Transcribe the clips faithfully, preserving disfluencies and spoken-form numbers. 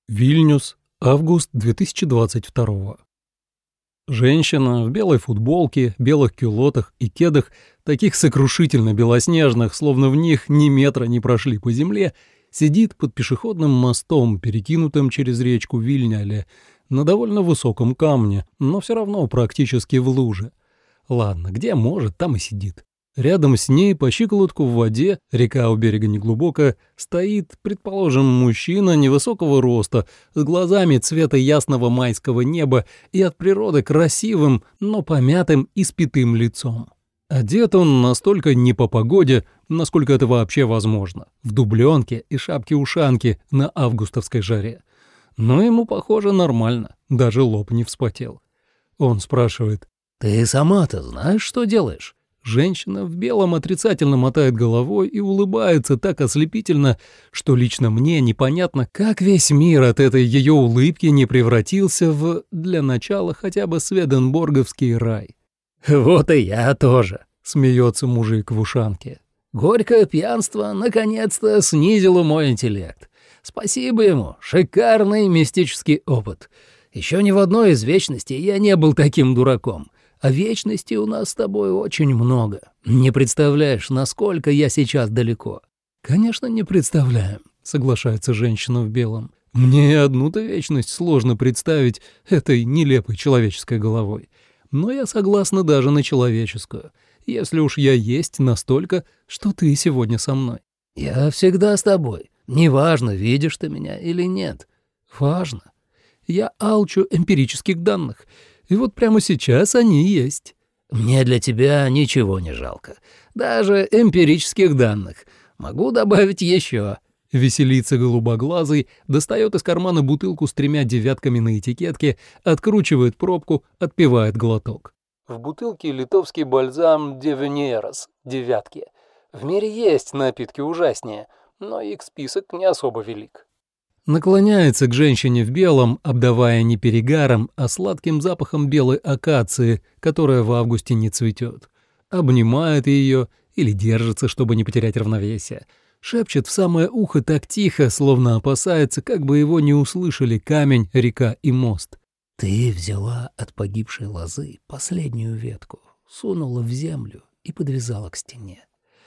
Вильнюс, август две тысячи двадцать второго. Женщина в белой футболке, белых кюлотах и кедах, таких сокрушительно белоснежных, словно в них ни метра не прошли по земле, сидит под пешеходным мостом, перекинутым через речку Вильняле, на довольно высоком камне, но все равно практически в луже. Ладно, где может, там и сидит. Рядом с ней, по щиколотку в воде, река у берега неглубокая, стоит, предположим, мужчина невысокого роста, с глазами цвета ясного майского неба и от природы красивым, но помятым и спитым лицом. Одет он настолько не по погоде, насколько это вообще возможно, в дубленке и шапке-ушанке на августовской жаре. Но ему, похоже, нормально, даже лоб не вспотел. Он спрашивает: «Ты сама-то знаешь, что делаешь?» Женщина в белом отрицательно мотает головой и улыбается так ослепительно, что лично мне непонятно, как весь мир от этой ее улыбки не превратился в, для начала, хотя бы сведенборговский рай. «Вот и я тоже», — смеется мужик в ушанке. «Горькое пьянство наконец-то снизило мой интеллект. Спасибо ему, шикарный мистический опыт. Еще ни в одной из вечностей я не был таким дураком. А вечности у нас с тобой очень много. Не представляешь, насколько я сейчас далеко». «Конечно, не представляю», — соглашается женщина в белом. «Мне и одну-то вечность сложно представить этой нелепой человеческой головой. Но я согласна даже на человеческую, если уж я есть настолько, что ты сегодня со мной». «Я всегда с тобой. Неважно, видишь ты меня или нет». «Важно. Я алчу эмпирических данных». И вот прямо сейчас они есть. Мне для тебя ничего не жалко. Даже эмпирических данных. Могу добавить еще. Веселится голубоглазый, достает из кармана бутылку с тремя девятками на этикетке, откручивает пробку, отпивает глоток. В бутылке литовский бальзам Девенерос, девятки. В мире есть напитки ужаснее, но их список не особо велик. Наклоняется к женщине в белом, обдавая не перегаром, а сладким запахом белой акации, которая в августе не цветет. Обнимает ее или держится, чтобы не потерять равновесие. Шепчет в самое ухо так тихо, словно опасается, как бы его не услышали камень, река и мост. «Ты взяла от погибшей лозы последнюю ветку, сунула в землю и подвязала к стене.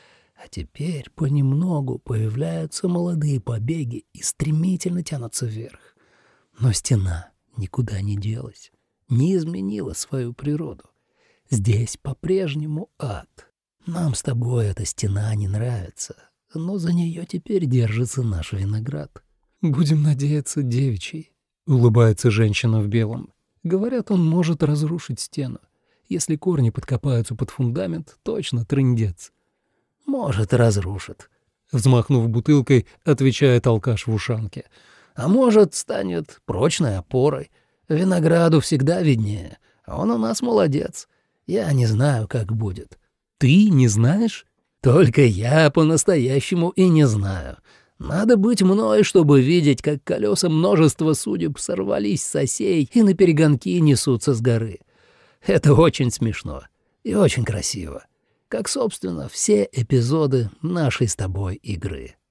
А теперь понемногу появляются молодые побеги и стремительно тянутся вверх. Но стена никуда не делась, не изменила свою природу. Здесь по-прежнему ад. Нам с тобой эта стена не нравится, но за нее теперь держится наш виноград». «Будем надеяться, девичий», — улыбается женщина в белом. «Говорят, он может разрушить стену. Если корни подкопаются под фундамент, точно трындец». «Может, разрушит», — взмахнув бутылкой, отвечает алкаш в ушанке. «А может, станет прочной опорой. Винограду всегда виднее, а он у нас молодец. Я не знаю, как будет». «Ты не знаешь?» «Только я по-настоящему и не знаю. Надо быть мной, чтобы видеть, как колеса множества судеб сорвались с осей и наперегонки несутся с горы. Это очень смешно и очень красиво. Как, собственно, все эпизоды нашей с тобой игры».